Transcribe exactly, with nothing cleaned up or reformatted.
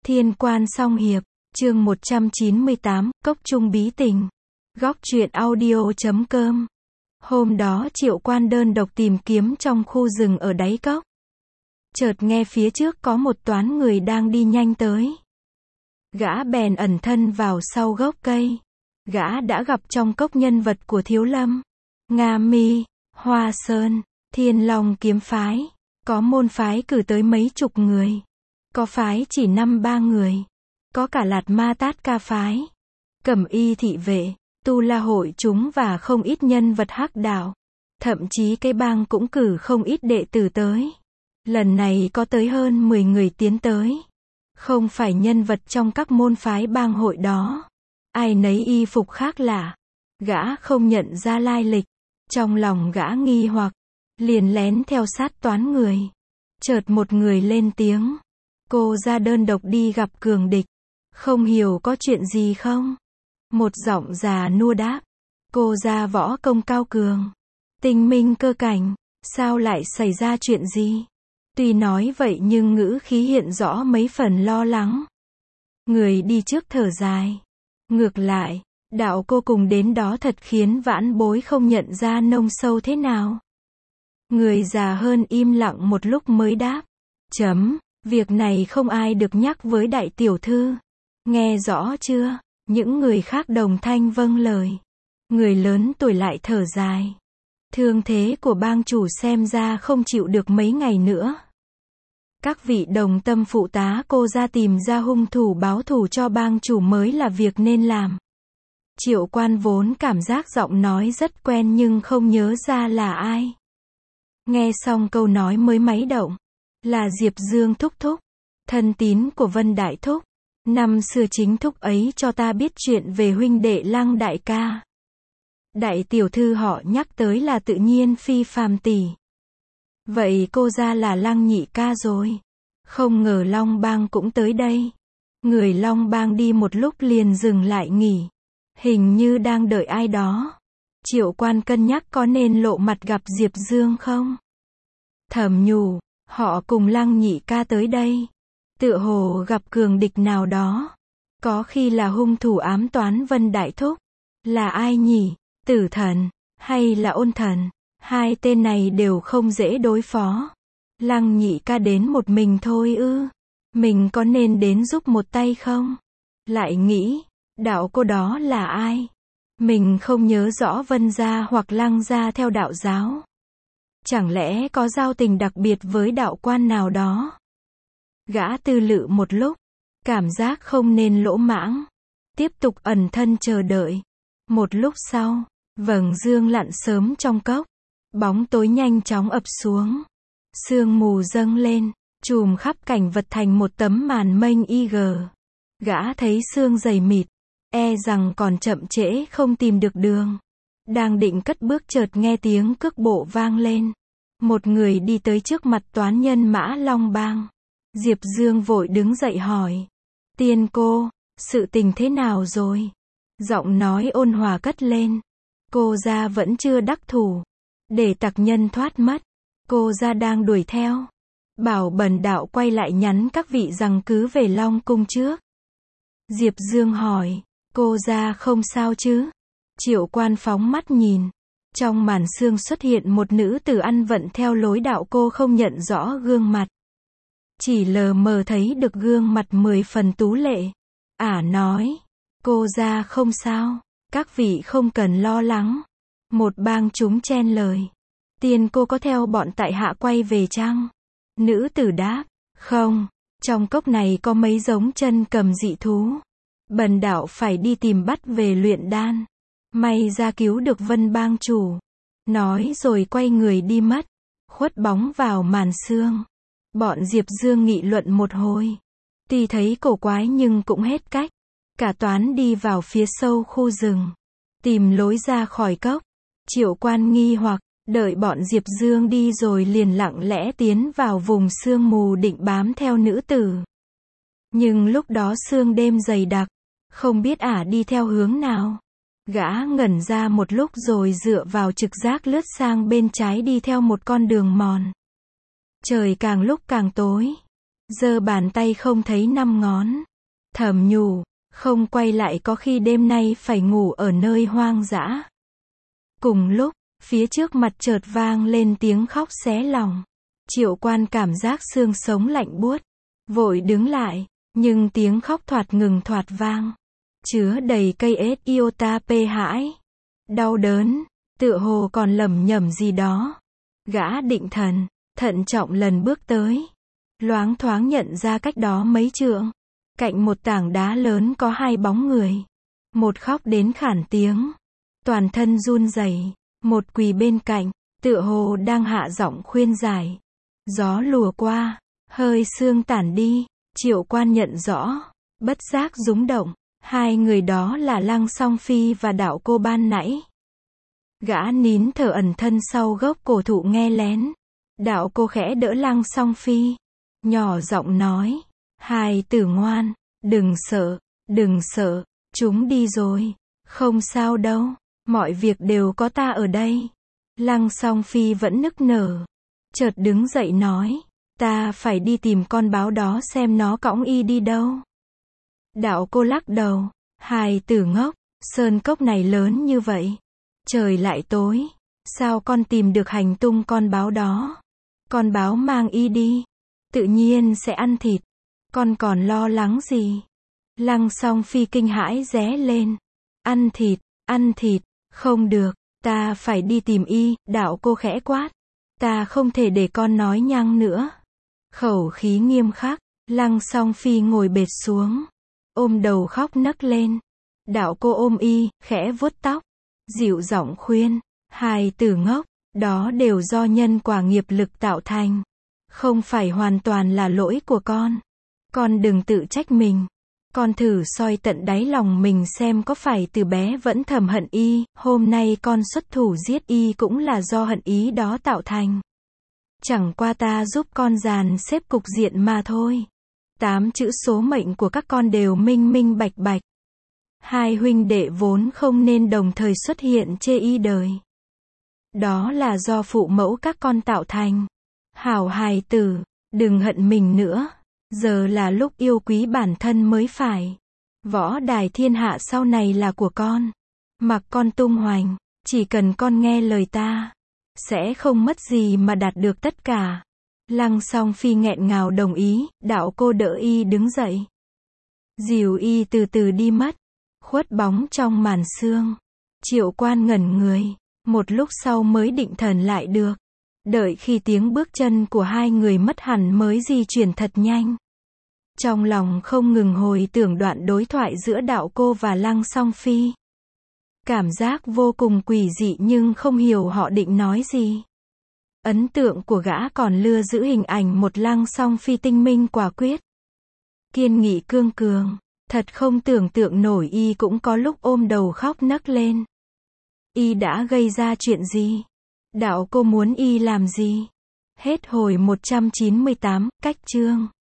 Thiên Quan Song Hiệp, chương một trăm chín mươi tám, Cốc Trung Bí Tình. Góc truyện audio chấm com. Hôm đó Triệu Quan đơn độc tìm kiếm trong khu rừng ở đáy cốc. Chợt nghe phía trước có một toán người đang đi nhanh tới. Gã bèn ẩn thân vào sau gốc cây. Gã đã gặp trong cốc nhân vật của Thiếu Lâm, Nga Mi, Hoa Sơn, Thiên Long kiếm phái. Có môn phái cử tới mấy chục người. Có phái chỉ năm ba người. Có cả Lạt Ma Tát Ca phái, Cẩm Y thị vệ, Tu La hội chúng và không ít nhân vật hắc đạo. Thậm chí cái bang cũng cử không ít đệ tử tới. Lần này có tới hơn mười người tiến tới. Không phải nhân vật trong các môn phái bang hội đó. Ai nấy y phục khác lạ. Gã không nhận ra lai lịch. Trong lòng gã nghi hoặc, liền lén theo sát toán người. Chợt một người lên tiếng. Cô ra đơn độc đi gặp cường địch. Không hiểu có chuyện gì không? Một giọng già nua đáp. Cô ra võ công cao cường, tinh minh cơ cảnh, sao lại xảy ra chuyện gì? Tuy nói vậy nhưng ngữ khí hiện rõ mấy phần lo lắng. Người đi trước thở dài. Ngược lại, đạo cô cùng đến đó thật khiến vãn bối không nhận ra nông sâu thế nào. Người già hơn im lặng một lúc mới đáp. Chấm, việc này không ai được nhắc với đại tiểu thư. Nghe rõ chưa? Những người khác đồng thanh vâng lời. Người lớn tuổi lại thở dài. Thương thế của bang chủ xem ra không chịu được mấy ngày nữa. Các vị đồng tâm phụ tá cô ra tìm ra hung thủ báo thù cho bang chủ mới là việc nên làm. Triệu Quan vốn cảm giác giọng nói rất quen nhưng không nhớ ra là ai. Nghe xong câu nói mới máy động. Là Diệp Dương thúc thúc, thân tín của Vân Đại Thúc. Năm xưa chính thúc ấy cho ta biết chuyện về huynh đệ Lăng đại ca. Đại tiểu thư họ nhắc tới là tự nhiên phi phàm tỷ. Vậy cô ra là Lăng nhị ca rồi. Không ngờ Long Bang cũng tới đây. Người Long Bang đi một lúc liền dừng lại nghỉ. Hình như đang đợi ai đó. Triệu Quan cân nhắc có nên lộ mặt gặp Diệp Dương không? Thầm nhủ, họ cùng Lăng nhị ca tới đây. Tựa hồ gặp cường địch nào đó. Có khi là hung thủ ám toán Vân Đại Thúc. Là ai nhỉ? Tử Thần, hay là Ôn Thần? Hai tên này đều không dễ đối phó. Lăng nhị ca đến một mình thôi ư? Mình có nên đến giúp một tay không? Lại nghĩ, đạo cô đó là ai? Mình không nhớ rõ Vân gia hoặc Lăng gia theo đạo giáo. Chẳng lẽ có giao tình đặc biệt với đạo quan nào đó? Gã tư lự một lúc, cảm giác không nên lỗ mãng. Tiếp tục ẩn thân chờ đợi. Một lúc sau, vầng dương lặn sớm trong cốc. Bóng tối nhanh chóng ập xuống. Sương mù dâng lên, trùm khắp cảnh vật thành một tấm màn mênh y gờ. Gã thấy sương dày mịt, e rằng còn chậm trễ không tìm được đường. Đang định cất bước chợt nghe tiếng cước bộ vang lên. Một người đi tới trước mặt toán nhân Mã Long Bang. Diệp Dương vội đứng dậy hỏi. Tiên cô, sự tình thế nào rồi? Giọng nói ôn hòa cất lên. Cô gia vẫn chưa đắc thủ. Để tặc nhân thoát mất. Cô gia đang đuổi theo. Bảo Bần đạo quay lại nhắn các vị rằng cứ về Long cung trước. Diệp Dương hỏi. Cô gia không sao chứ? Triệu Quan phóng mắt nhìn. Trong màn sương xuất hiện một nữ tử ăn vận theo lối đạo cô không nhận rõ gương mặt. Chỉ lờ mờ thấy được gương mặt mười phần tú lệ. Ả nói. Cô ra không sao. Các vị không cần lo lắng. Một bang chúng chen lời. Tiên cô có theo bọn tại hạ quay về chăng? Nữ tử đáp. Không. Trong cốc này có mấy giống chân cầm dị thú. Bần đạo phải đi tìm bắt về luyện đan. May ra cứu được Vân bang chủ. Nói rồi quay người đi mất. Khuất bóng vào màn sương. Bọn Diệp Dương nghị luận một hồi. Tuy thấy cổ quái nhưng cũng hết cách. Cả toán đi vào phía sâu khu rừng. Tìm lối ra khỏi cốc. Triệu Quan nghi hoặc, đợi bọn Diệp Dương đi rồi liền lặng lẽ tiến vào vùng sương mù định bám theo nữ tử. Nhưng lúc đó sương đêm dày đặc. Không biết ả đi theo hướng nào. Gã ngẩn ra một lúc rồi dựa vào trực giác lướt sang bên trái đi theo một con đường mòn. Trời càng lúc càng tối. giơ bàn tay không thấy năm ngón. Thầm nhủ, không quay lại có khi đêm nay phải ngủ ở nơi hoang dã. Cùng lúc, phía trước mặt chợt vang lên tiếng khóc xé lòng. Triệu Quan cảm giác xương sống lạnh buốt, vội đứng lại, nhưng tiếng khóc thoạt ngừng thoạt vang, chứa đầy cây ết iota p hãi, đau đớn, tựa hồ còn lẩm nhẩm gì đó. Gã định thần, thận trọng lần bước tới, loáng thoáng nhận ra cách đó mấy trượng, cạnh một tảng đá lớn có hai bóng người. Một khóc đến khản tiếng, toàn thân run rẩy, một quỳ bên cạnh, tựa hồ đang hạ giọng khuyên giải. Gió lùa qua, hơi sương tản đi, Triệu Quan nhận rõ, bất giác rúng động, hai người đó là Lăng Song Phi và đạo cô ban nãy. Gã nín thở ẩn thân sau gốc cổ thụ nghe lén. Đạo cô khẽ đỡ Lăng Song Phi, nhỏ giọng nói, hài tử ngoan, đừng sợ, đừng sợ, chúng đi rồi, không sao đâu, mọi việc đều có ta ở đây. Lăng Song Phi vẫn nức nở, chợt đứng dậy nói, ta phải đi tìm con báo đó xem nó cõng y đi đâu. Đạo cô lắc đầu, hài tử ngốc, sơn cốc này lớn như vậy, trời lại tối, sao con tìm được hành tung con báo đó? Con báo mang y đi, tự nhiên sẽ ăn thịt, con còn lo lắng gì? Lăng Song Phi kinh hãi ré lên, ăn thịt, ăn thịt, không được, ta phải đi tìm y. Đạo cô khẽ quát, ta không thể để con nói nhăng nữa. Khẩu khí nghiêm khắc, Lăng Song Phi ngồi bệt xuống, ôm đầu khóc nấc lên. Đạo cô ôm y, khẽ vuốt tóc, dịu giọng khuyên, hài tử ngốc, đó đều do nhân quả nghiệp lực tạo thành, không phải hoàn toàn là lỗi của con. Con đừng tự trách mình. Con thử soi tận đáy lòng mình xem có phải từ bé vẫn thầm hận y, hôm nay con xuất thủ giết y cũng là do hận ý đó tạo thành. Chẳng qua ta giúp con dàn xếp cục diện mà thôi. Tám chữ số mệnh của các con đều minh minh bạch bạch. Hai huynh đệ vốn không nên đồng thời xuất hiện chê y đời. Đó là do phụ mẫu các con tạo thành. Hảo hài tử, đừng hận mình nữa. Giờ là lúc yêu quý bản thân mới phải. Võ đài thiên hạ sau này là của con. Mặc con tung hoành, chỉ cần con nghe lời ta, sẽ không mất gì mà đạt được tất cả. Lăng Song Phi nghẹn ngào đồng ý, đạo cô đỡ y đứng dậy. Dìu y từ từ đi mất, khuất bóng trong màn sương. Triệu Quan ngẩn người, một lúc sau mới định thần lại được. Đợi khi tiếng bước chân của hai người mất hẳn mới di chuyển thật nhanh. Trong lòng không ngừng hồi tưởng đoạn đối thoại giữa đạo cô và Lăng Song Phi. Cảm giác vô cùng quỷ dị nhưng không hiểu họ định nói gì. Ấn tượng của gã còn lưu giữ hình ảnh một Lăng Song Phi tinh minh quả quyết, kiên nghị cương cường. Thật không tưởng tượng nổi y cũng có lúc ôm đầu khóc nấc lên. Y đã gây ra chuyện gì? Đạo cô muốn y làm gì? Hết hồi một trăm chín mươi tám, cách chương.